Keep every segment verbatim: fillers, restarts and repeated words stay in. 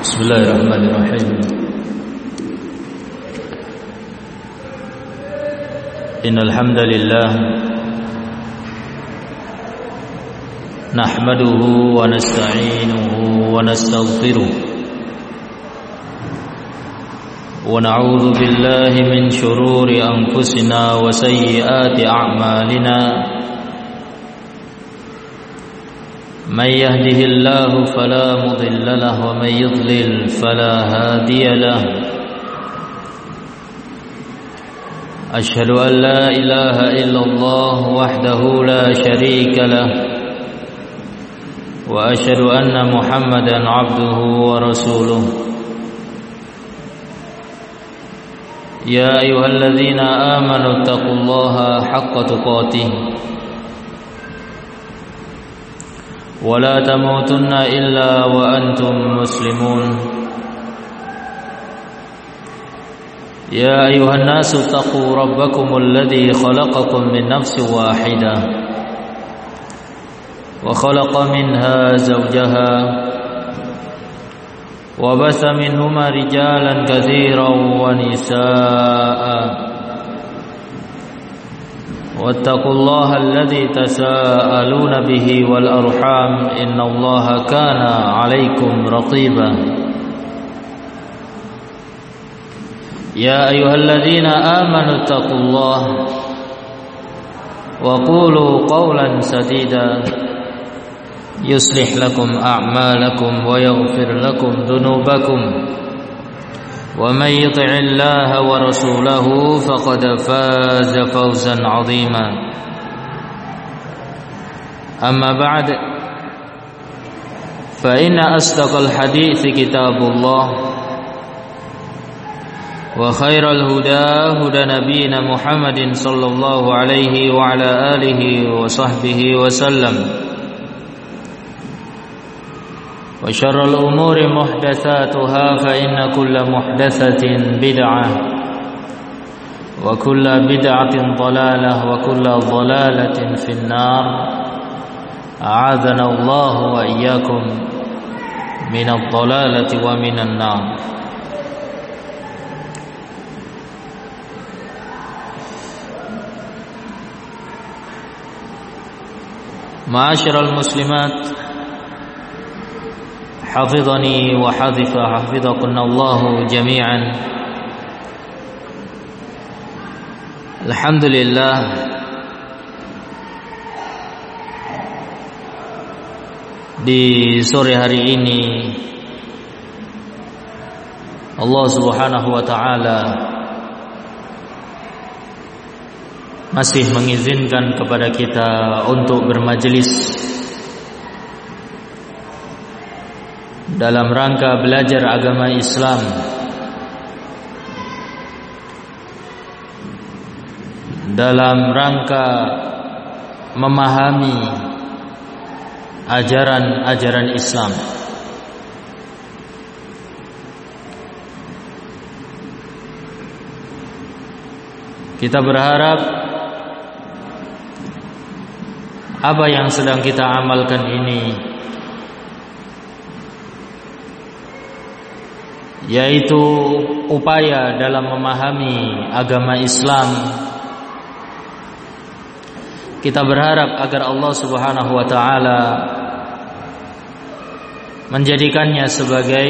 Bismillahirrahmanirrahim. Innal hamdalillah nahmaduhu wa nasta'inuhu wa nastaghfiruh wa na'udzu billahi min shururi anfusina wa sayyiati a'malina. من يهده الله فلا مضل له ومن يضلل فلا هادي له. أشهد أن لا إله إلا الله وحده لا شريك له وأشهد أن محمدا عبده ورسوله. يا أيها الذين آمنوا اتقوا الله حق تقاته ولا تموتن إلا وأنتم مسلمون. يا أيها الناس اتقوا ربكم الذي خلقكم من نفس واحدة وخلق منها زوجها وبث منهما رجالا كثيرا ونساء واتقوا الله الذي تساءلون به والأرحام إن الله كان عليكم رقيبا. يا أيها الذين آمنوا اتقوا الله وقولوا قولا سديدا يصلح لكم أعمالكم ويغفر لكم ذنوبكم ومن يطع الله ورسوله فقد فاز فوزا عظيما. أما بعد فإن أصدق الحديث كتاب الله وخير الهدى هدى نبينا محمد صلى الله عليه وعلى آله وصحبه وسلم. وشر الأمور محدثاتها فإن كل محدثة بدعة وكل بدعة ضلالة وكل ضلالة في النار. أعاذنا الله وإياكم من الضلالة ومن النار. معاشر المسلمات حفظني وحفظ حفظكن الله جميعا. Alhamdulillah, di sore hari ini Allah Subhanahu wa taala masih mengizinkan kepada kita untuk bermajelis dalam rangka belajar agama Islam, dalam rangka memahami ajaran-ajaran Islam. Kita berharap apa yang sedang kita amalkan ini, yaitu upaya dalam memahami agama Islam, kita berharap agar Allah Subhanahu wa taala menjadikannya sebagai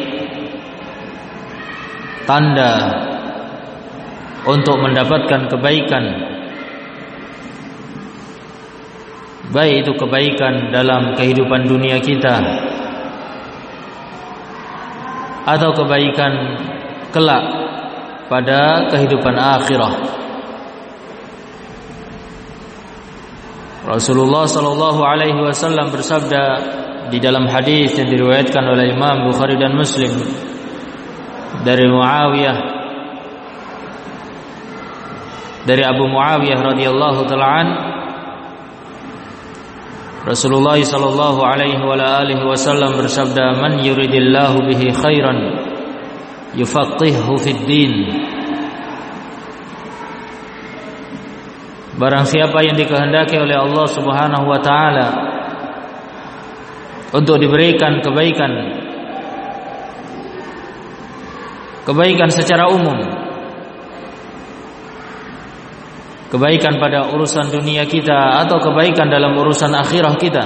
tanda untuk mendapatkan kebaikan, baik itu kebaikan dalam kehidupan dunia kita atau kebaikan kelak pada kehidupan akhirah. Rasulullah sallallahu alaihi wasallam bersabda di dalam hadis yang diriwayatkan oleh Imam Bukhari dan Muslim dari Muawiyah, dari Abu Muawiyah radhiyallahu taala an, Rasulullah sallallahu alaihi wa alihi wasallam bersabda, "Man yuridillahu bihi khairan yufaqqihhu fid din." Barang siapa yang dikehendaki oleh Allah Subhanahu wa taala untuk diberikan kebaikan, kebaikan secara umum, kebaikan pada urusan dunia kita atau kebaikan dalam urusan akhirah kita,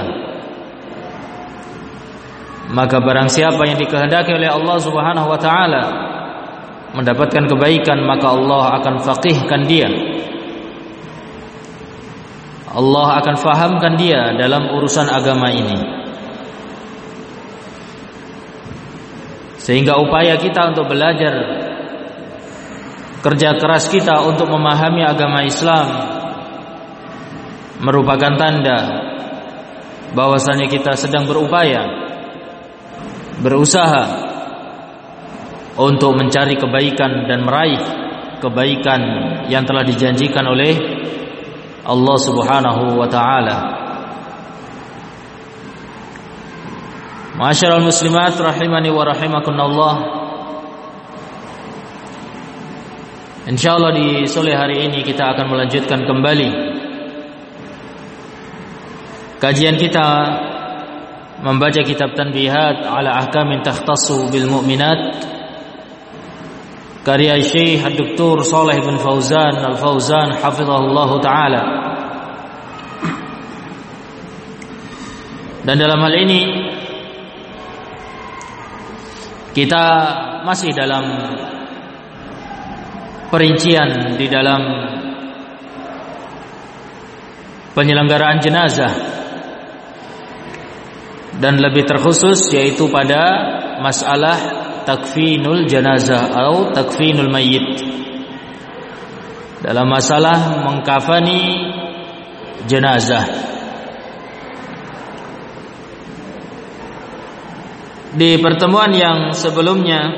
maka barang siapa yang dikehendaki oleh Allah Subhanahu wa taala mendapatkan kebaikan, maka Allah akan faqihkan dia, Allah akan fahamkan dia dalam urusan agama ini. Sehingga upaya kita untuk belajar, kerja keras kita untuk memahami agama Islam merupakan tanda bahwasanya kita sedang berupaya, berusaha untuk mencari kebaikan dan meraih kebaikan yang telah dijanjikan oleh Allah Subhanahu wa taala. Ma'asyiral muslimat rahimani wa rahimakumullah. Insyaallah di sore hari ini kita akan melanjutkan kembali kajian kita membaca kitab Tanbihat ala Ahkamin Takhtassu bil Mu'minat karya Syekh Doktor Shalih bin Fauzan Al-Fauzan hafizahullah taala. Dan dalam hal ini kita masih dalam perincian di dalam penyelenggaraan jenazah, dan lebih terkhusus yaitu pada masalah takfinul jenazah atau takfinul mayyit, dalam masalah mengkafani jenazah. Di pertemuan yang sebelumnya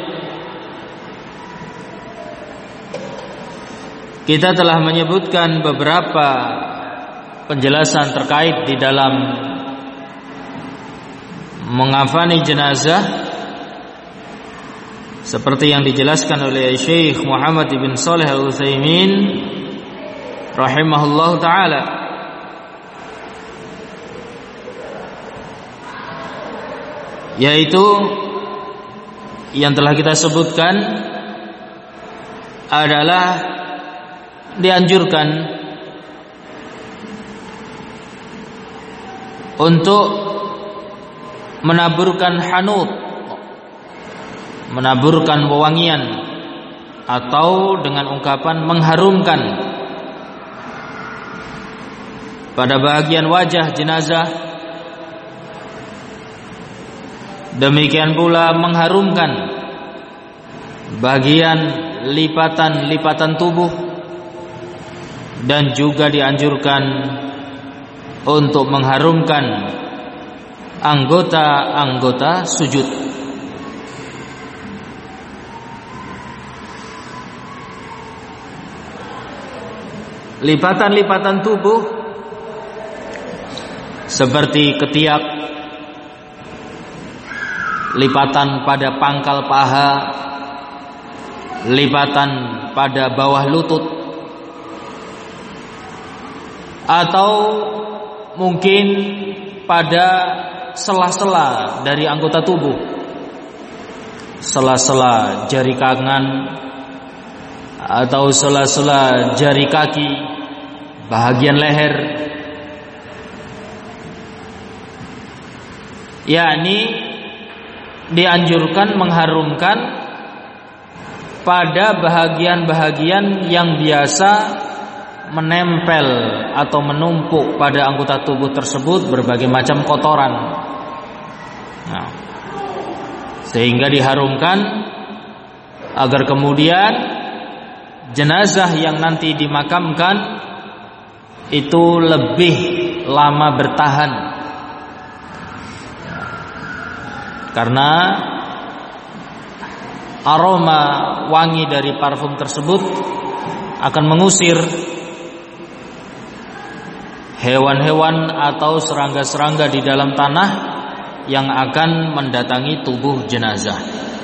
kita telah menyebutkan beberapa penjelasan terkait di dalam mengafani jenazah, seperti yang dijelaskan oleh Syekh Muhammad bin Shalih Al-Utsaimin rahimahullahu taala. Yaitu yang telah kita sebutkan adalah dianjurkan untuk menaburkan hanut, menaburkan wewangian, atau dengan ungkapan mengharumkan pada bagian wajah jenazah. Demikian pula mengharumkan bagian lipatan-lipatan tubuh, dan juga dianjurkan untuk mengharumkan anggota-anggota sujud. Lipatan-lipatan tubuh seperti ketiak, lipatan pada pangkal paha, lipatan pada bawah lutut, atau mungkin pada sela-sela dari anggota tubuh, sela-sela jari tangan atau sela-sela jari kaki, bahagian leher, yakni dianjurkan mengharumkan pada bahagian-bahagian yang biasa menempel atau menumpuk pada anggota tubuh tersebut berbagai macam kotoran. Nah, sehingga diharumkan agar kemudian jenazah yang nanti dimakamkan itu lebih lama bertahan, karena aroma wangi dari parfum tersebut akan mengusir hewan-hewan atau serangga-serangga di dalam tanah yang akan mendatangi tubuh jenazah.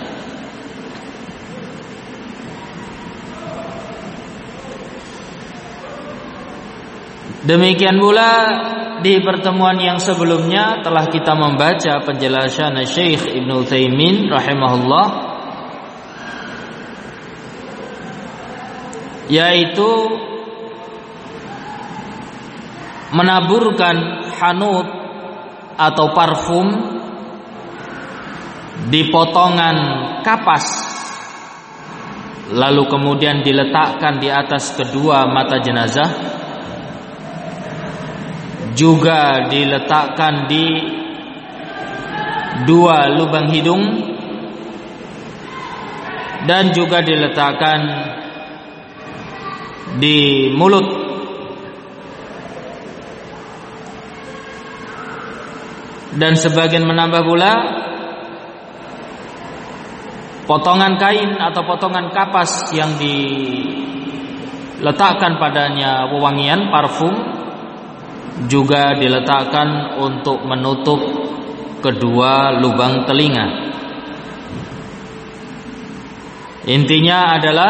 Demikian pula di pertemuan yang sebelumnya telah kita membaca penjelasan Syekh Ibnu Utsaimin rahimahullah yaitu menaburkan hanut atau parfum di potongan kapas, lalu kemudian diletakkan di atas kedua mata jenazah, juga diletakkan di dua lubang hidung, dan juga diletakkan di mulut. Dan sebagian menambah pula potongan kain atau potongan kapas yang diletakkan padanya wewangian parfum juga diletakkan untuk menutup kedua lubang telinga. Intinya adalah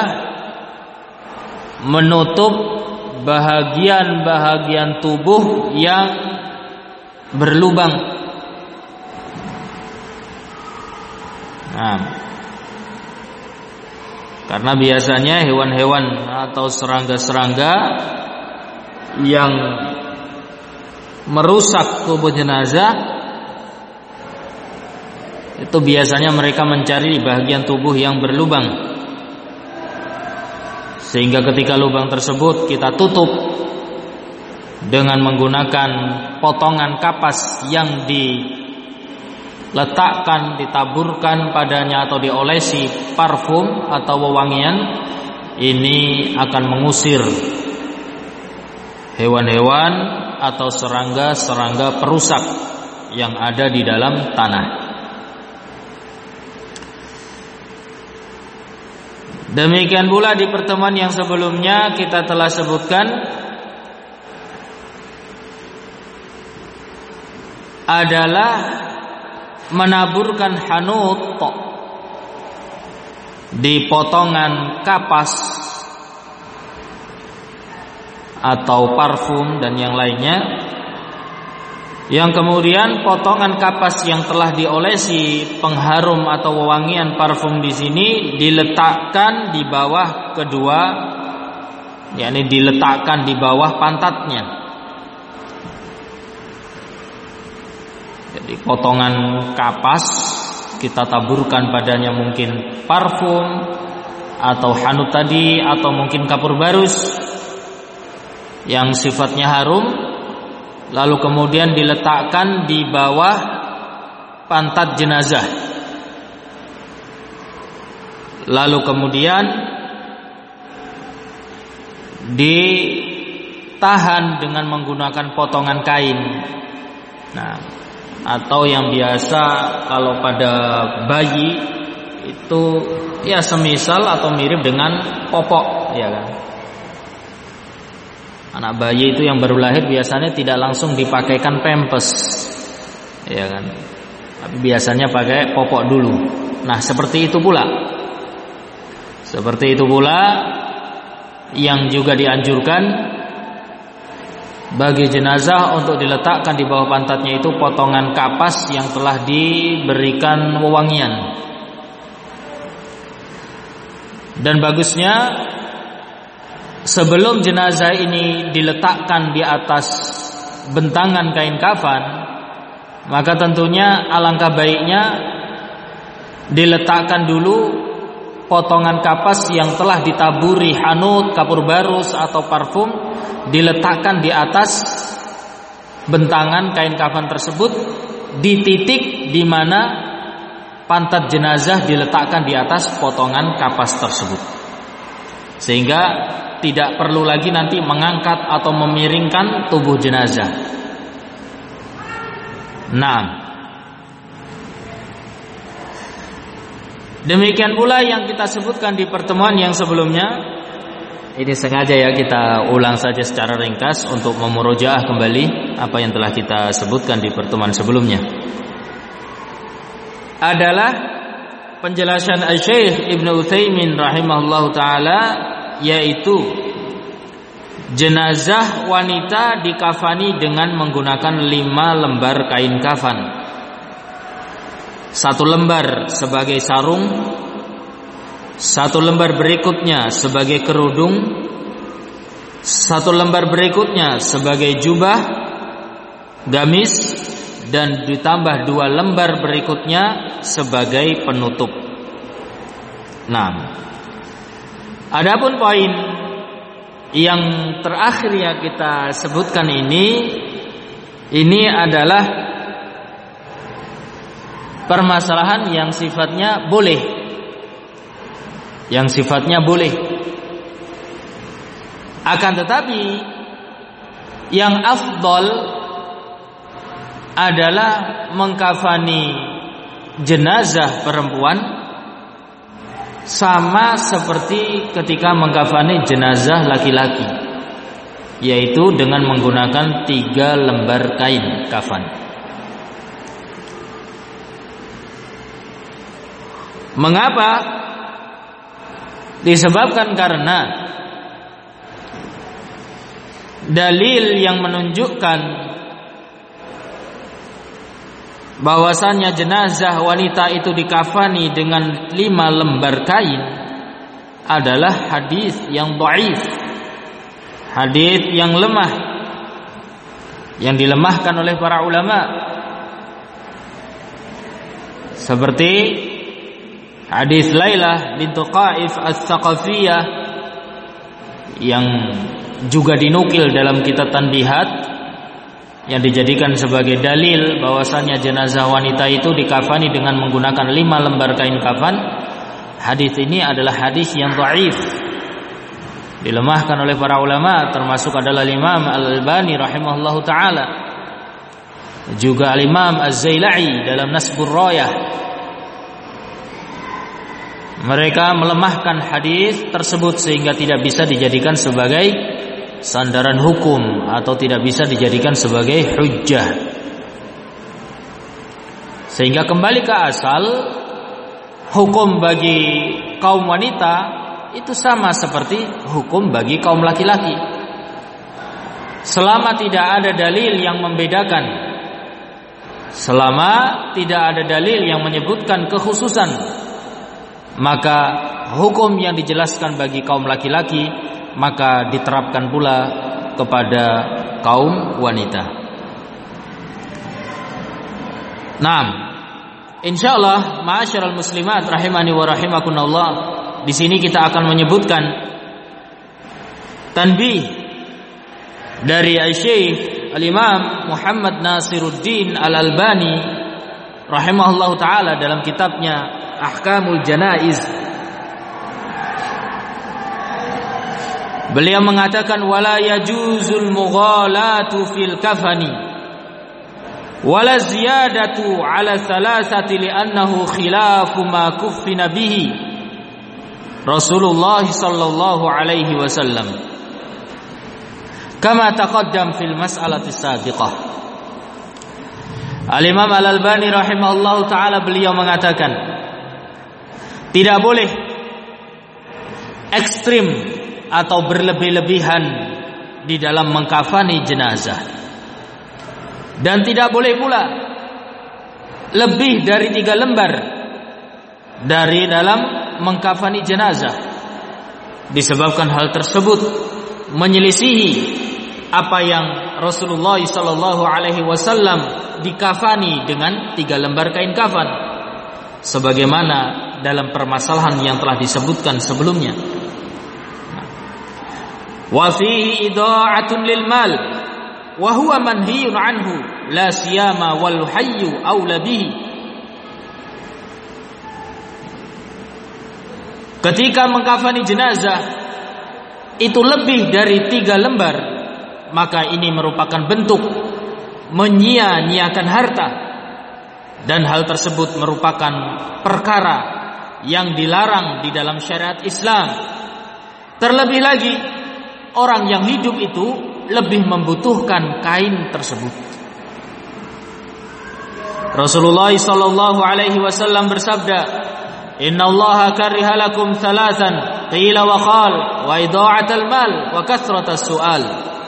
menutup bahagian-bahagian tubuh yang berlubang. Nah, karena biasanya hewan-hewan atau serangga-serangga yang merusak tubuh jenazah itu biasanya mereka mencari bagian tubuh yang berlubang, sehingga ketika lubang tersebut kita tutup dengan menggunakan potongan kapas yang diletakkan, ditaburkan padanya atau diolesi parfum atau wewangian, ini akan mengusir hewan-hewan atau serangga-serangga perusak yang ada di dalam tanah. Demikian pula di pertemuan yang sebelumnya kita telah sebutkan adalah menaburkan hanut di potongan kapas atau parfum dan yang lainnya, yang kemudian potongan kapas yang telah diolesi pengharum atau wewangian parfum di sini diletakkan di bawah kedua, yakni diletakkan di bawah pantatnya. Jadi potongan kapas kita taburkan padanya mungkin parfum atau hanut tadi, atau mungkin kapur barus yang sifatnya harum, lalu kemudian diletakkan di bawah pantat jenazah, lalu kemudian ditahan dengan menggunakan potongan kain. Nah, atau yang biasa kalau pada bayi itu ya semisal atau mirip dengan popok, ya kan. Anak bayi itu yang baru lahir biasanya tidak langsung dipakaikan pampers, ya kan. Tapi biasanya pakai popok dulu. Nah, seperti itu pula. Seperti itu pula yang juga dianjurkan bagi jenazah untuk diletakkan di bawah pantatnya itu potongan kapas yang telah diberikan wewangian. Dan bagusnya sebelum jenazah ini diletakkan di atas bentangan kain kafan, maka tentunya alangkah baiknya diletakkan dulu potongan kapas yang telah ditaburi hanut, kapur barus atau parfum, diletakkan di atas bentangan kain kafan tersebut di titik di mana pantat jenazah diletakkan di atas potongan kapas tersebut, sehingga tidak perlu lagi nanti mengangkat atau memiringkan tubuh jenazah. Nah, demikian pula yang kita sebutkan di pertemuan yang sebelumnya. Ini sengaja ya kita ulang saja secara ringkas untuk memurojaah kembali apa yang telah kita sebutkan di pertemuan sebelumnya. Adalah penjelasan Al-Syeikh Ibnu Utsaimin rahimahullahu taala, yaitu jenazah wanita dikafani dengan menggunakan lima lembar kain kafan. Satu lembar sebagai sarung, satu lembar berikutnya sebagai kerudung, Satu lembar berikutnya sebagai jubah, gamis, dan ditambah dua lembar berikutnya sebagai penutup. Nah, adapun poin yang terakhir yang kita sebutkan ini, ini adalah permasalahan yang sifatnya boleh, yang sifatnya boleh. Akan tetapi yang afdal adalah mengkafani jenazah perempuan sama seperti ketika mengkafani jenazah laki-laki, yaitu dengan menggunakan tiga lembar kain kafan. Mengapa? Disebabkan karena dalil yang menunjukkan bahwasannya jenazah wanita itu dikafani dengan lima lembar kain adalah hadis yang dhaif, hadis yang lemah, yang dilemahkan oleh para ulama, seperti hadis Lailah bintu Qaif As-Saqafiyah yang juga dinukil dalam kitab Tanbihat, yang dijadikan sebagai dalil bahwasanya jenazah wanita itu dikafani dengan menggunakan lima lembar kain kafan. Hadis ini adalah hadis yang dhaif, dilemahkan oleh para ulama, termasuk adalah Imam Al-Albani rahimahullahu taala, juga Al-Imam Az-Zailai dalam Nasbur Rayah. Mereka melemahkan hadis tersebut sehingga tidak bisa dijadikan sebagai sandaran hukum atau tidak bisa dijadikan sebagai hujjah. Sehingga kembali ke asal, hukum bagi kaum wanita itu sama seperti hukum bagi kaum laki-laki. Selama tidak ada dalil yang membedakan, selama tidak ada dalil yang menyebutkan kekhususan, maka hukum yang dijelaskan bagi kaum laki-laki maka diterapkan pula kepada kaum wanita. Naam, insyaallah ma'asyiral muslimat rahimani wa rahimakumullah, di sini kita akan menyebutkan tanbih dari Syekh Al-Imam Muhammad Nasiruddin Al-Albani rahimahullahu taala dalam kitabnya Ahkamul Janaiz. Beliau mengatakan wala yajuzul mughalatu fil kafani wala ziyadatu ala thalathati li'annahu khilafu ma kuffina bihi Rasulullah sallallahu alaihi wasallam kama taqaddam fil mas'alati sabiqah. Al-Imam Al-Albani rahimahullahu taala beliau mengatakan tidak boleh ekstrim atau berlebih-lebihan di dalam mengkafani jenazah, dan tidak boleh pula lebih dari tiga lembar dari dalam mengkafani jenazah, disebabkan hal tersebut menyelisihi apa yang Rasulullah sallallahu alaihi wasallam dikafani dengan tiga lembar kain kafan, sebagaimana dalam permasalahan yang telah disebutkan sebelumnya. Wa fihi ida'atun lil mal wa huwa manhiyun anhu la siyama wal hayyu aula bihi. Ketika mengkafani jenazah itu lebih dari tiga lembar, maka ini merupakan bentuk menyia-nyiakan harta, dan hal tersebut merupakan perkara yang dilarang di dalam syariat Islam. Terlebih lagi orang yang hidup itu lebih membutuhkan kain tersebut. Rasulullah sallallahu alaihi wasallam bersabda, "Innallaha kariha lakum thalathan qila wa qal wa ida'atal mal wa kathratas su'al."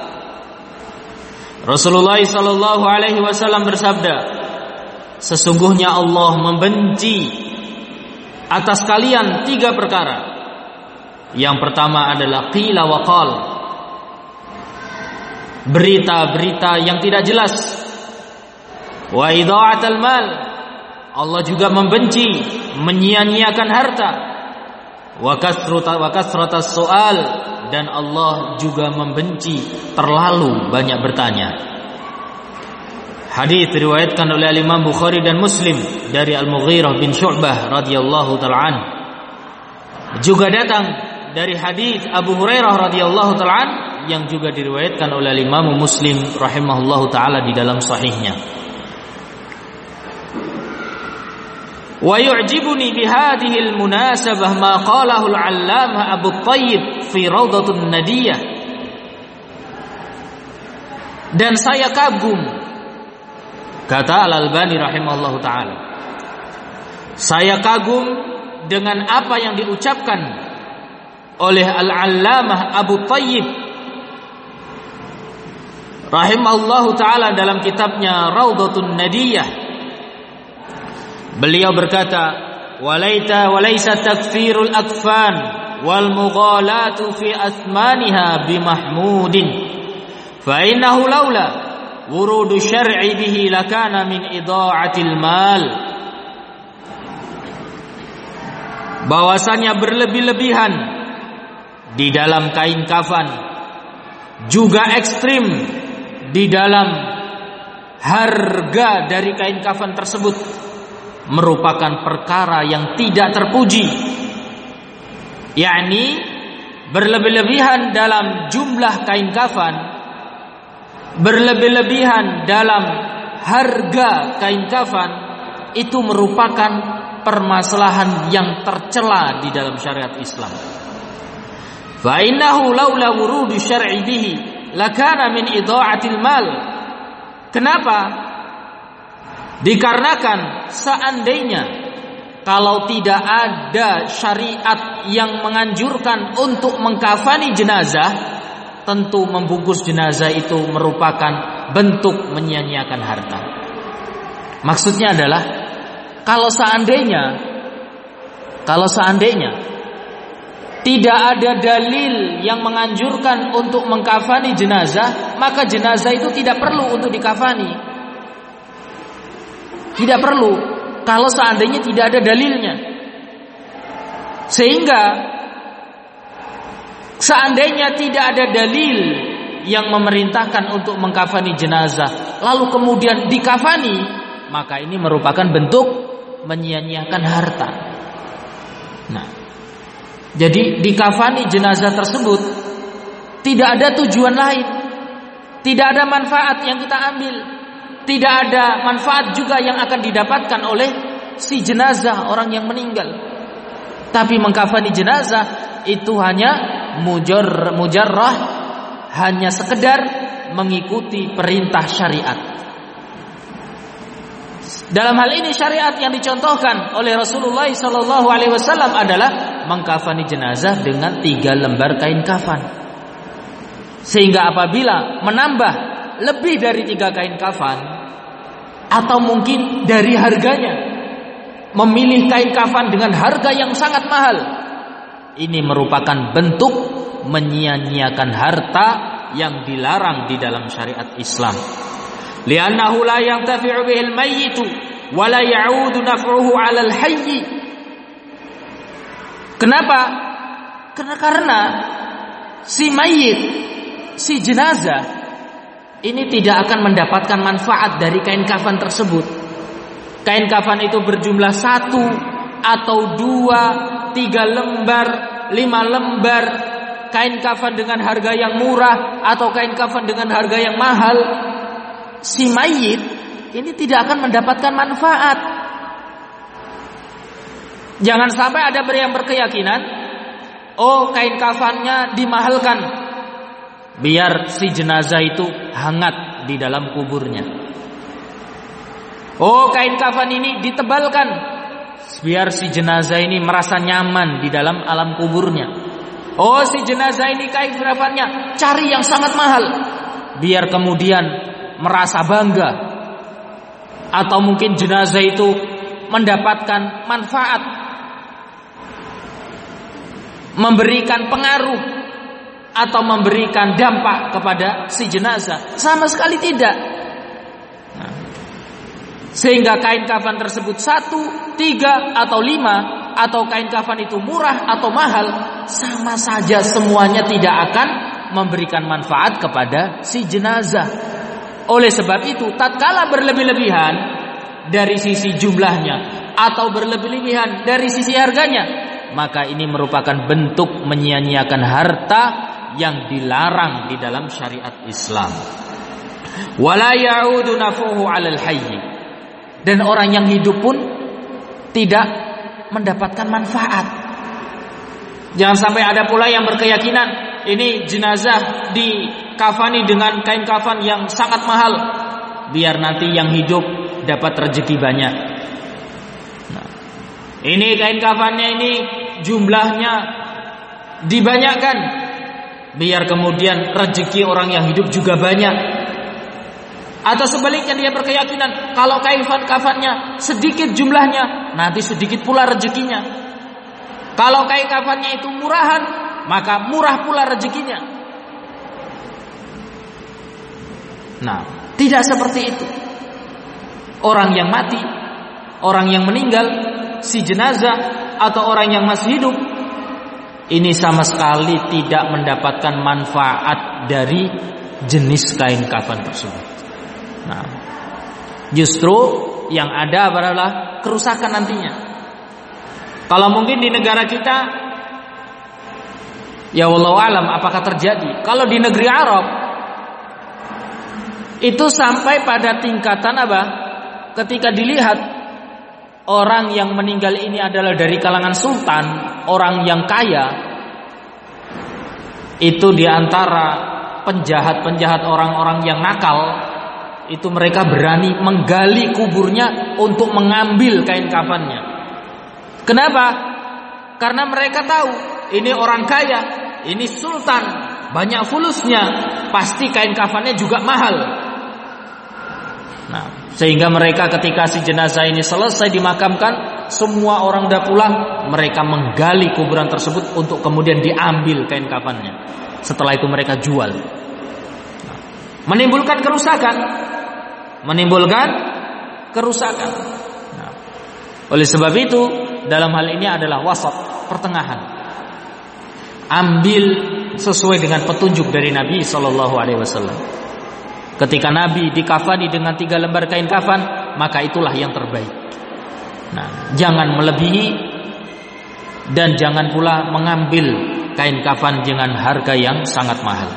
Rasulullah sallallahu alaihi wasallam bersabda, sesungguhnya Allah membenci atas kalian tiga perkara. Yang pertama adalah qila wa qal, berita-berita yang tidak jelas. Wa idha'atal mal, Allah juga membenci menyia-nyiakan harta. Wa kasrata wa kasratas soal, dan Allah juga membenci terlalu banyak bertanya. Hadis diriwayatkan oleh Imam Bukhari dan Muslim dari Al-Mughirah bin Syu'bah radhiyallahu ta'ala an. Juga datang dari hadis Abu Hurairah radhiyallahu ta'ala an, yang juga diriwayatkan oleh Imam Muslim rahimahullahu taala di dalam sahihnya. Wa yu'jibuni bi hadhihi al-munasabah ma qalahu al-'allamah Abu Thayyib fi Rawdatun Nadiyah. Dan saya kagum, kata Al-Albani rahimahullahu taala, saya kagum dengan apa yang diucapkan oleh Al-'allamah Abu Thayyib rahimahullahu taala dalam kitabnya Rawdatun Nadiyah. Beliau berkata, walaita walaysa takfirul akfan wal mughalatu fi asmaniha bimahmudin fa innahu laula wurudu syar'i bihi lakana min idha'atil mal. Bahwasanya berlebih-lebihan di dalam kain kafan, juga ekstrim di dalam harga dari kain kafan tersebut, merupakan perkara yang tidak terpuji, yakni berlebih-lebihan dalam jumlah kain kafan, berlebih-lebihan dalam harga kain kafan, itu merupakan permasalahan yang tercela di dalam syariat Islam. Fa innahu laula wurudu syar'i bihi lakana min idha'atil mal. Kenapa? Dikarenakan seandainya kalau tidak ada syariat yang menganjurkan untuk mengkafani jenazah, tentu membungkus jenazah itu merupakan bentuk menyia-nyiakan harta. Maksudnya adalah kalau seandainya kalau seandainya tidak ada dalil yang menganjurkan untuk mengkafani jenazah, maka jenazah itu tidak perlu untuk dikafani. Tidak perlu kalau seandainya tidak ada dalilnya. Sehingga seandainya tidak ada dalil yang memerintahkan untuk mengkafani jenazah, lalu kemudian dikafani, maka ini merupakan bentuk menyia-nyiakan harta. Nah, jadi dikafani jenazah tersebut tidak ada tujuan lain, tidak ada manfaat yang kita ambil, tidak ada manfaat juga yang akan didapatkan oleh si jenazah, orang yang meninggal. Tapi mengkafani jenazah itu hanya mujar, mujarrah, hanya sekedar mengikuti perintah syariat. Dalam hal ini syariat yang dicontohkan oleh Rasulullah sallallahu alaihi wasallam adalah mengkafani jenazah dengan tiga lembar kain kafan. Sehingga apabila menambah lebih dari tiga kain kafan, atau mungkin dari harganya, memilih kain kafan dengan harga yang sangat mahal, ini merupakan bentuk menyia-nyiakan harta yang dilarang di dalam syariat Islam. Li'annahu la yantafi'u bihil mayyitu wa la ya'udu naf'uhu 'alal hayyi. Kenapa? Karena karena si mayit, si jenazah ini tidak akan mendapatkan manfaat dari kain kafan tersebut. Kain kafan itu berjumlah satu atau dua, tiga lembar, lima lembar. Kain kafan dengan harga yang murah atau kain kafan dengan harga yang mahal, si mayit ini tidak akan mendapatkan manfaat. Jangan sampai ada yang berkeyakinan, oh kain kafannya dimahalkan biar si jenazah itu hangat di dalam kuburnya. Oh kain kafan ini ditebalkan biar si jenazah ini merasa nyaman di dalam alam kuburnya. Oh si jenazah ini kain kafannya cari yang sangat mahal biar kemudian merasa bangga. Atau mungkin jenazah itu mendapatkan manfaat, memberikan pengaruh atau memberikan dampak kepada si jenazah? Sama sekali tidak. Nah, sehingga kain kafan tersebut satu, tiga, atau lima, atau kain kafan itu murah atau mahal, sama saja semuanya tidak akan memberikan manfaat kepada si jenazah. Oleh sebab itu, tatkala berlebih-lebihan dari sisi jumlahnya atau berlebih-lebihan dari sisi harganya, maka ini merupakan bentuk menyia-nyiakan harta yang dilarang di dalam syariat Islam. Wala ya'udu nafuhu 'alal hayy. Dan orang yang hidup pun tidak mendapatkan manfaat. Jangan sampai ada pula yang berkeyakinan ini jenazah dikafani dengan kain kafan yang sangat mahal, biar nanti yang hidup dapat rezeki banyak. Nah, ini kain kafannya ini jumlahnya dibanyakkan, biar kemudian rezeki orang yang hidup juga banyak. Atau sebaliknya dia berkeyakinan kalau kain kafannya sedikit jumlahnya, nanti sedikit pula rezekinya. Kalau kain kafannya itu murahan, maka murah pula rezekinya. Nah, tidak seperti itu. Orang yang mati, orang yang meninggal, si jenazah atau orang yang masih hidup, ini sama sekali tidak mendapatkan manfaat dari jenis kain kafan tersebut. Nah, justru yang ada adalah kerusakan nantinya. Kalau mungkin di negara kita, ya wallahu alam apakah terjadi. Kalau di negeri Arab itu sampai pada tingkatan apa? Ketika dilihat orang yang meninggal ini adalah dari kalangan sultan, orang yang kaya, itu diantara penjahat-penjahat orang-orang yang nakal, itu mereka berani menggali kuburnya untuk mengambil kain kafannya. Kenapa? Karena mereka tahu ini orang kaya, ini sultan, banyak fulusnya, pasti kain kafannya juga mahal. Nah, sehingga mereka ketika si jenazah ini selesai dimakamkan, semua orang dah pulang, mereka menggali kuburan tersebut untuk kemudian diambil kain kafannya. Setelah itu mereka jual. Nah, menimbulkan kerusakan. Menimbulkan kerusakan. Nah, oleh sebab itu, dalam hal ini adalah wasat, pertengahan. Ambil sesuai dengan petunjuk dari Nabi Shallallahu Alaihi Wasallam. Ketika Nabi dikafani dengan tiga lembar kain kafan, maka itulah yang terbaik. Nah, jangan melebihi dan jangan pula mengambil kain kafan dengan harga yang sangat mahal.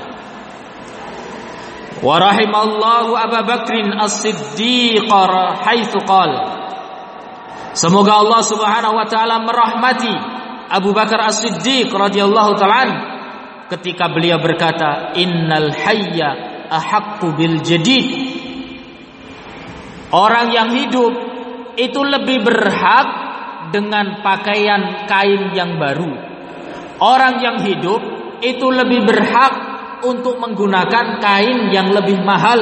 Wa rahimallahu Abu Bakrin As-Siddiq haitsu qala. Semoga Allah Subhanahu wa taala merahmati Abu Bakar As-Siddiq radhiyallahu taala ketika beliau berkata, innal hayya ahaqqu bil jadid. Orang yang hidup itu lebih berhak dengan pakaian kain yang baru. Orang yang hidup itu lebih berhak untuk menggunakan kain yang lebih mahal.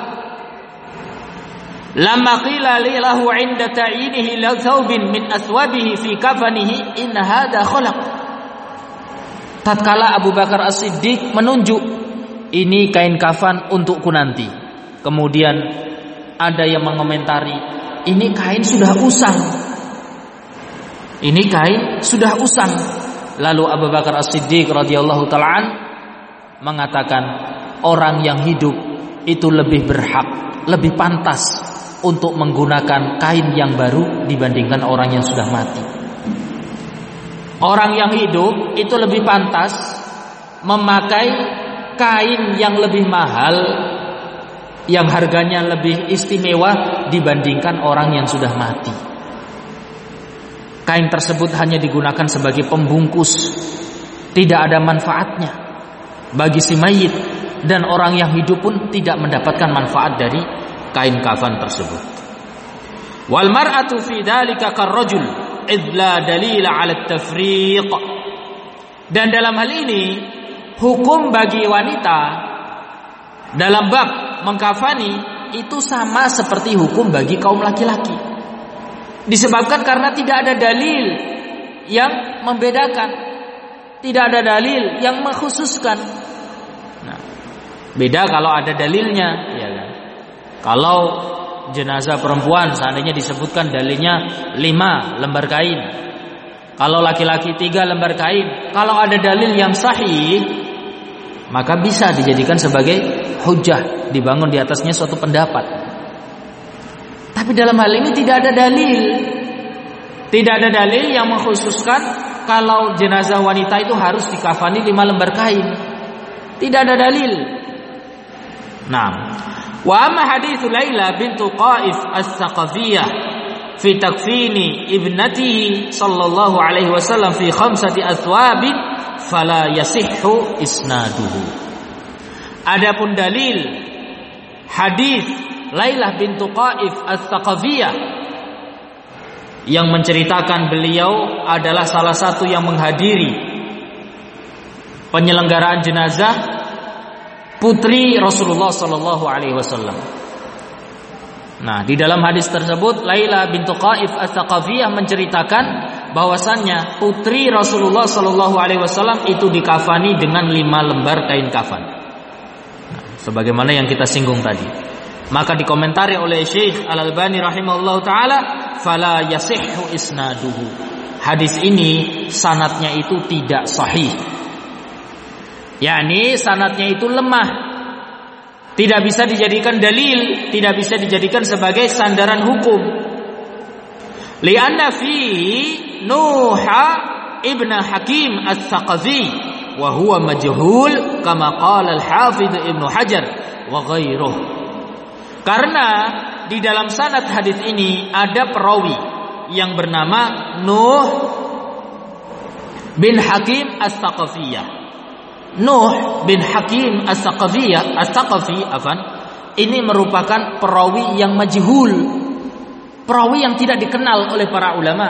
Lamma qila lahu 'inda ta'inihi la thawbin min aswabihi fi kafanihi in hadha khalaq. Tatkala Abu Bakar As-Siddiq menunjuk, ini kain kafan untukku nanti. Kemudian ada yang mengomentari, ini kain sudah usang. Ini kain sudah usang. Lalu Abu Bakar As-Siddiq radhiyallahu ta'ala mengatakan, orang yang hidup itu lebih berhak, lebih pantas untuk menggunakan kain yang baru dibandingkan orang yang sudah mati. Orang yang hidup itu lebih pantas memakai kain yang lebih mahal, yang harganya lebih istimewa dibandingkan orang yang sudah mati. Kain tersebut hanya digunakan sebagai pembungkus, tidak ada manfaatnya bagi si mayit, dan orang yang hidup pun tidak mendapatkan manfaat dari kain kafan tersebut. Wal mar'atu fi dzalika karrajul idh la dalila 'ala at-tafriq. Dan dalam hal ini hukum bagi wanita dalam bab mengkafani itu sama seperti hukum bagi kaum laki-laki. Disebabkan karena tidak ada dalil yang membedakan, tidak ada dalil yang mengkhususkan. Beda kalau ada dalilnya, ya kan? Kalau jenazah perempuan seandainya disebutkan dalilnya lima lembar kain, kalau laki-laki tiga lembar kain, kalau ada dalil yang sahih, maka bisa dijadikan sebagai hujjah, dibangun di atasnya suatu pendapat. Tapi dalam hal ini tidak ada dalil, tidak ada dalil yang mengkhususkan kalau jenazah wanita itu harus dikafani lima lembar kain. Tidak ada dalil. Nah, wa amma haditsu Laila bintu Qaif as-Saqafiyah fi takfini ibnatihi sallallahu alaihi wasallam fi khamsati athwabin fala yasihhu isnaduhu. Adapun dalil hadis Lailah bintu Qaif as-Saqafiyah yang menceritakan beliau adalah salah satu yang menghadiri penyelenggaraan jenazah putri Rasulullah sallallahu alaihi wasallam. Nah, di dalam hadis tersebut Lailah bintu Qaif as-Saqafiyah menceritakan bahwasannya putri Rasulullah sallallahu alaihi wasallam itu dikafani dengan lima lembar kain kafan. Nah, sebagaimana yang kita singgung tadi. Maka dikomentari oleh Syekh Al-Albani rahimahullahu taala, fala yasihhu isnaduhu. Hadis ini sanadnya itu tidak sahih. yakni sanadnya itu lemah, tidak bisa dijadikan dalil, tidak bisa dijadikan sebagai sandaran hukum. Lianna fi Nuha ibn Hakim as-Saqafi wa huwa majhul kama qala al-Hafidz Ibnu Hajar wa ghairuh. Karena di dalam sanad hadis ini ada perawi yang bernama Nuh bin Hakim as-Saqafiyah. Nuh bin Hakim as-Saqafiyah, as-Saqafi afan, ini merupakan perawi yang majhul, perawi yang tidak dikenal oleh para ulama.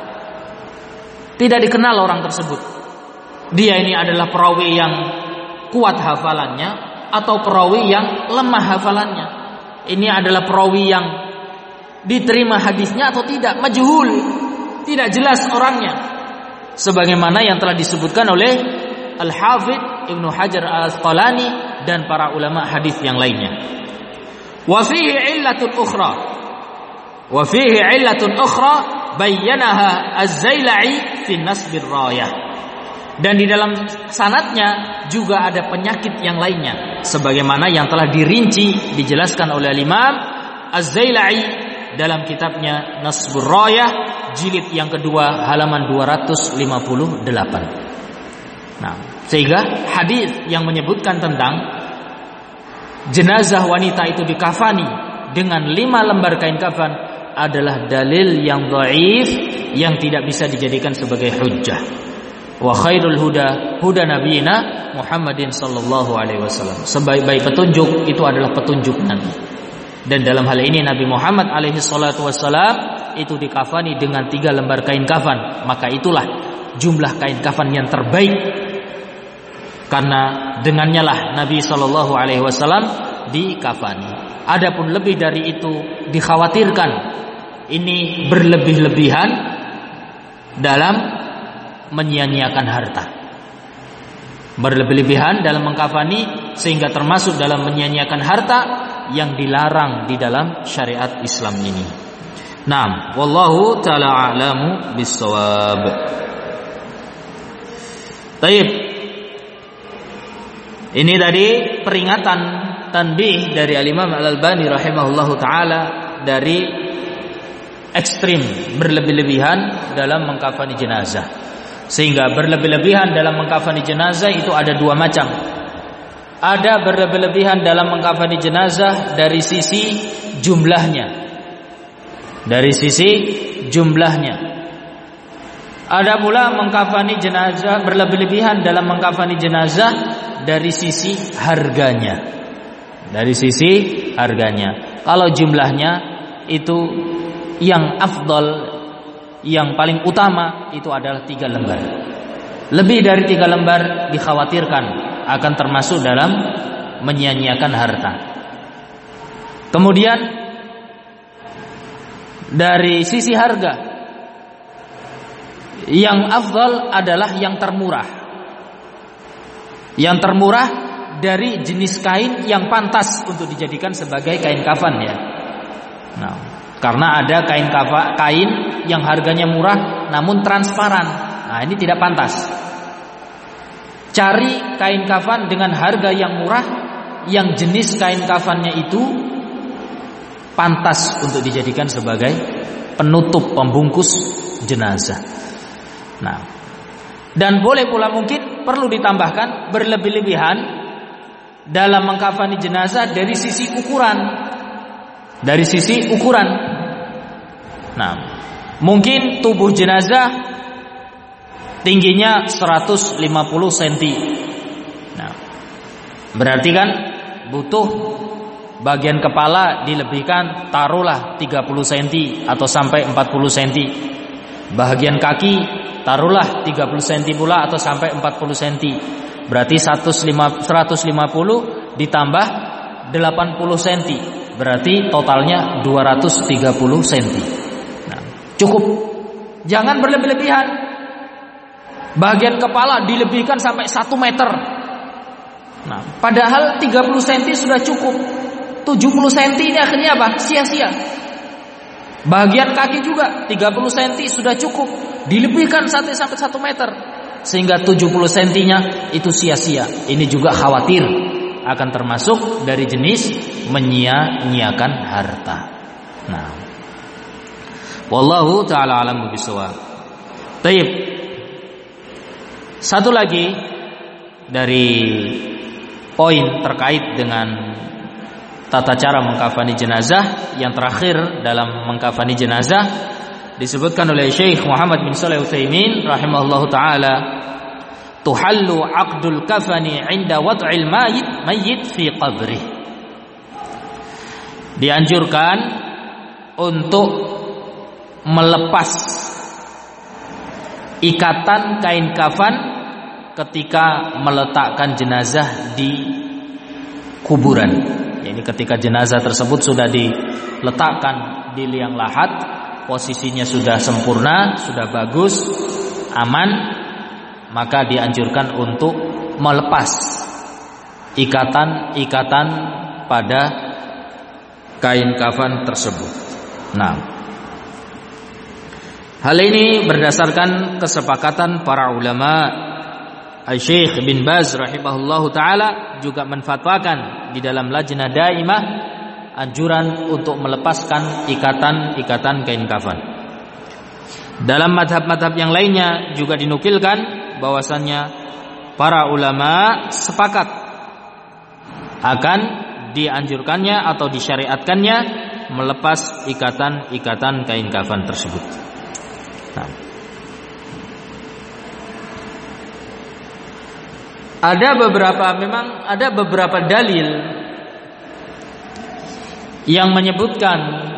Tidak dikenal orang tersebut. Dia ini adalah perawi yang kuat hafalannya atau perawi yang lemah hafalannya. Ini adalah perawi yang diterima hadisnya atau tidak, majhul, tidak jelas orangnya. Sebagaimana yang telah disebutkan oleh Al-Hafidz Ibnu Hajar Al-Asqalani dan para ulama hadis yang lainnya. Wa fihi illatun ukhra. Wa fihi illatun ukhra bayyanaha Az-Zailai fi Nasbir Rayah. Dan di dalam sanadnya juga ada penyakit yang lainnya, sebagaimana yang telah dirinci dijelaskan oleh Imam Az-Zailai dalam kitabnya Nasbur Rayah jilid yang kedua halaman dua ratus lima puluh delapan. Nah, sehingga hadis yang menyebutkan tentang jenazah wanita itu dikafani dengan lima lembar kain kafan adalah dalil yang dhaif yang tidak bisa dijadikan sebagai hujjah. Wa khairul huda huda nabiyina Muhammadin sallallahu alaihi wasallam. Sebaik-baik petunjuk itu adalah petunjuk Nabi. Dan dalam hal ini Nabi Muhammad alaihi salatu wasallam itu dikafani dengan tiga lembar kain kafan. Maka itulah jumlah kain kafan yang terbaik. Karena dengannya lah Nabi sallallahu alaihi wasallam dikafani. Adapun lebih dari itu dikhawatirkan ini berlebih-lebihan dalam menyia-nyiakan harta, berlebih-lebihan dalam mengkafani sehingga termasuk dalam menyia-nyiakan harta yang dilarang di dalam syariat Islam ini. Naam, wallahu taala a'lamu bis-shawab. Baik. Ini tadi peringatan tanbih dari Al-Imam Al-Albani rahimahullahu taala dari ekstrim berlebih-lebihan dalam mengkafani jenazah. Sehingga berlebih-lebihan dalam mengkafani jenazah itu ada dua macam. Ada berlebih-lebihan dalam mengkafani jenazah dari sisi jumlahnya. Dari sisi jumlahnya. Ada pula mengkafani jenazah berlebih-lebihan dalam mengkafani jenazah dari sisi harganya. Dari sisi harganya. Kalau jumlahnya itu yang afdal, yang paling utama itu adalah tiga lembar. Lebih dari tiga lembar dikhawatirkan akan termasuk dalam menyia-nyiakan harta. Kemudian dari sisi harga, yang afdal adalah yang termurah. Yang termurah dari jenis kain yang pantas untuk dijadikan sebagai kain kafan ya. Nah, karena ada kain kafa, kain yang harganya murah namun transparan. Nah, ini tidak pantas. Cari kain kafan dengan harga yang murah, yang jenis kain kafannya itu pantas untuk dijadikan sebagai penutup pembungkus jenazah. Nah, dan boleh pula mungkin perlu ditambahkan berlebih-lebihan dalam mengkafani jenazah dari sisi ukuran. Dari sisi ukuran. Nah, mungkin tubuh jenazah tingginya seratus lima puluh sentimeter. Nah, berarti kan butuh bagian kepala dilebihkan, taruhlah tiga puluh sentimeter atau sampai empat puluh sentimeter. Bagian kaki taruhlah tiga puluh sentimeter pula atau sampai empat puluh sentimeter. Berarti seratus lima puluh ditambah delapan puluh sentimeter. Berarti totalnya dua ratus tiga puluh sentimeter. Nah, cukup. Jangan berlebih-lebihan. Bagian kepala dilebihkan sampai satu meter. Nah, padahal tiga puluh sentimeter sudah cukup. tujuh puluh sentimeter ini akhirnya apa? Sia-sia. Bagian kaki juga tiga puluh sentimeter sudah cukup. Dilebihkan sampai sampai satu meter. Sehingga tujuh puluh sentimeter-nya itu sia-sia. Ini juga khawatir akan termasuk dari jenis menyia-nyiakan harta. Nah, wallahu ta'ala a'lam bishawab. Baik. Satu lagi dari poin terkait dengan tata cara mengkafani jenazah, yang terakhir dalam mengkafani jenazah disebutkan oleh Syekh Muhammad bin Shalih Al-Utsaimin rahimahullahu taala, tuhallu 'aqdul kafani 'inda wad'il mayyit mayyit fi qabri. Dianjurkan untuk melepas ikatan kain kafan ketika meletakkan jenazah di kuburan. Ini ketika jenazah tersebut sudah diletakkan di liang lahat, posisinya sudah sempurna, sudah bagus, aman, maka dianjurkan untuk melepas ikatan-ikatan pada kain kafan tersebut. Nah, hal ini berdasarkan kesepakatan para ulama. Syekh bin Baz rahimahullahu taala juga menfatwakan di dalam lajnah daimah anjuran untuk melepaskan ikatan-ikatan kain kafan. Dalam madhab-madhab yang lainnya juga dinukilkan bahwasannya para ulama sepakat akan dianjurkannya atau disyariatkannya melepas ikatan-ikatan kain kafan tersebut. Nah, ada beberapa memang ada beberapa dalil yang menyebutkan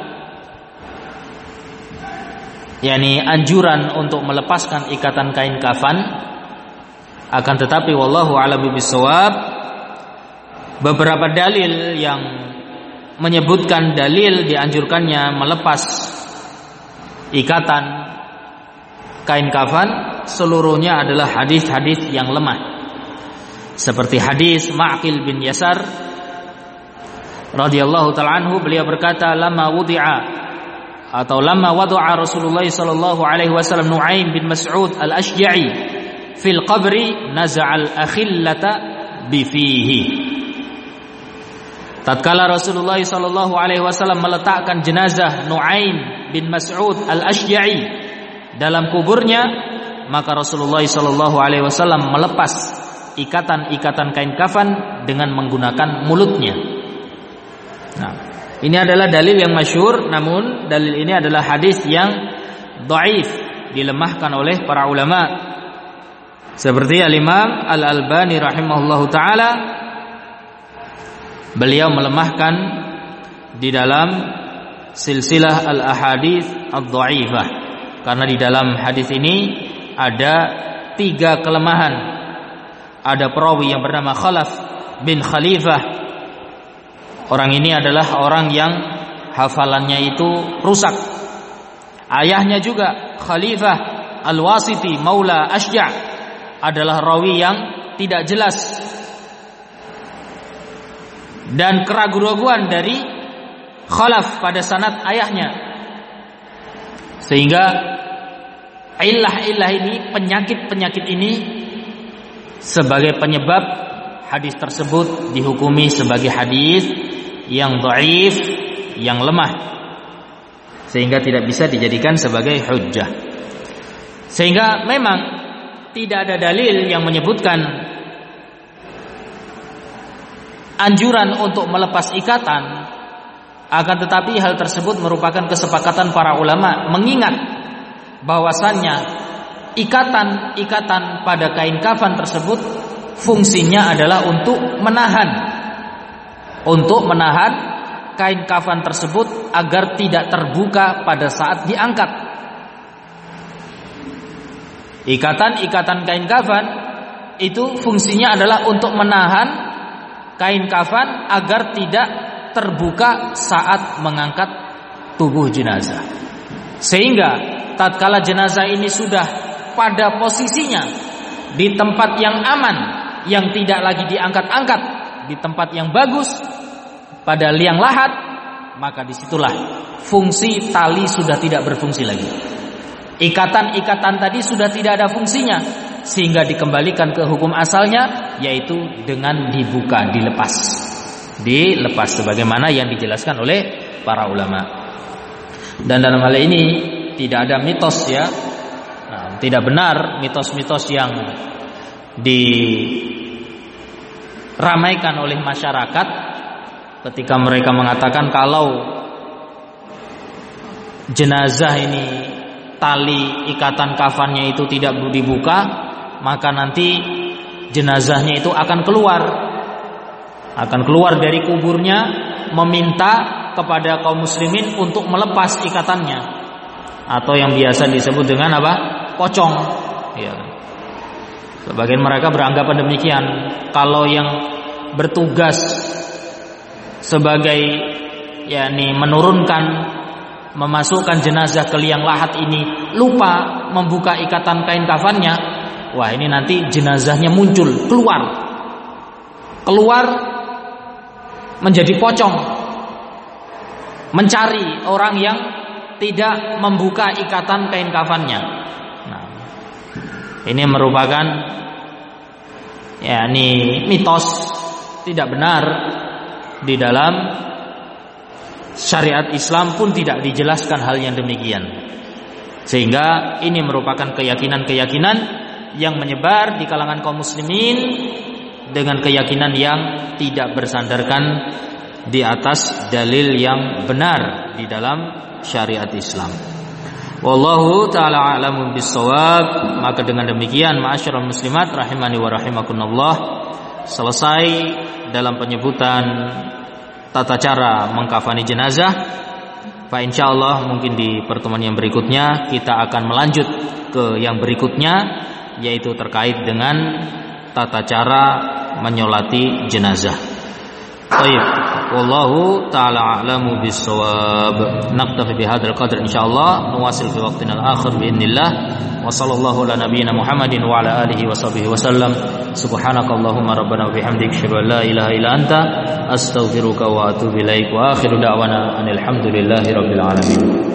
yakni anjuran untuk melepaskan ikatan kain kafan, akan tetapi wallahu a'lam bishawab, beberapa dalil yang menyebutkan dalil dianjurkannya melepas ikatan kain kafan seluruhnya adalah hadis-hadis yang lemah. Seperti hadis Ma'qil bin Yasar radhiyallahu ta'ala anhu, beliau berkata, lama wudi'a atau lama wada'a Rasulullah sallallahu alaihi wasallam Nu'aim bin Mas'ud al-Ashja'i fil qabri naza'al akhillata bifihi. Tatkala Rasulullah sallallahu alaihi wasallam meletakkan jenazah Nu'aim bin Mas'ud al-Ashja'i dalam kuburnya, maka Rasulullah sallallahu alaihi wasallam melepas ikatan-ikatan kain kafan dengan menggunakan mulutnya. Nah, ini adalah dalil yang masyhur, namun dalil ini adalah hadis yang dhaif, dilemahkan oleh para ulama. Seperti Al-Imam Al-Albani rahimahullahu taala, beliau melemahkan di dalam silsilah al-ahadits ad-dhaifah, karena di dalam hadis ini ada tiga kelemahan. Ada perawi yang bernama Khalaf bin Khalifah. Orang ini adalah orang yang hafalannya itu rusak. Ayahnya juga Khalifah Al-Wasiti Maula Ashja' adalah rawi yang tidak jelas. dan keraguan-raguan dari khalaf pada sanad ayahnya, sehingga illah-illah ini, penyakit-penyakit ini sebagai penyebab hadis tersebut dihukumi sebagai hadis yang dhaif, yang lemah, sehingga tidak bisa dijadikan sebagai hujjah. Sehingga memang tidak ada dalil yang menyebutkan anjuran untuk melepas ikatan, akan tetapi hal tersebut merupakan kesepakatan para ulama, mengingat bahwasannya ikatan-ikatan pada kain kafan tersebut fungsinya adalah untuk menahan untuk menahan kain kafan tersebut agar tidak terbuka pada saat diangkat. Ikatan-ikatan kain kafan itu fungsinya adalah untuk menahan kain kafan agar tidak terbuka saat mengangkat tubuh jenazah. Sehingga tatkala jenazah ini sudah pada posisinya di tempat yang aman, yang tidak lagi diangkat-angkat, di tempat yang bagus, pada liang lahat, maka disitulah fungsi tali sudah tidak berfungsi lagi. Ikatan-ikatan tadi sudah tidak ada fungsinya, sehingga dikembalikan ke hukum asalnya, yaitu dengan dibuka, dilepas, dilepas sebagaimana yang dijelaskan oleh para ulama. Dan dalam hal ini tidak ada mitos, ya, nah, tidak benar mitos-mitos yang diramaikan oleh masyarakat ketika mereka mengatakan kalau jenazah ini tali ikatan kafannya itu tidak dibuka, maka nanti jenazahnya itu akan keluar akan keluar dari kuburnya meminta kepada kaum muslimin untuk melepas ikatannya, atau yang biasa disebut dengan apa? Pocong, ya. Sebagian mereka beranggapan demikian. Kalau yang bertugas sebagai yakni menurunkan, memasukkan jenazah ke liang lahat ini lupa membuka ikatan kain kafannya, wah ini nanti jenazahnya muncul, keluar keluar menjadi pocong, mencari orang yang tidak membuka ikatan kain kafannya. Nah, ini merupakan ya ini mitos, tidak benar. Di dalam syariat Islam pun tidak dijelaskan hal yang demikian. Sehingga ini merupakan keyakinan-keyakinan yang menyebar di kalangan kaum muslimin dengan keyakinan yang tidak bersandarkan di atas dalil yang benar di dalam syariat Islam. Wallahu ta'ala a'lamu bissawab. Maka dengan demikian, ma'asyiral muslimat rahimani wa rahimakumullah, selesai dalam penyebutan tata cara mengkafani jenazah. Fa insyaallah mungkin di pertemuan yang berikutnya kita akan melanjut ke yang berikutnya, yaitu terkait dengan tata cara menyolati jenazah. Baik, wallahu ta'ala a'lamu bis-shawab. Naktafi bihadzal qadr insyaallah, nuwasil fi waqtina al-akhir biidznillah. Wa sallallahu ala nabiyyina Muhammadin wa ala alihi wa sahbihi wa sallam. Subhanakallahumma rabbana wa bihamdika asyhadu an la ilaha illa anta astaghfiruka wa atubu ilaik. Wa akhiru da'wana alhamdulillahi rabbil alamin.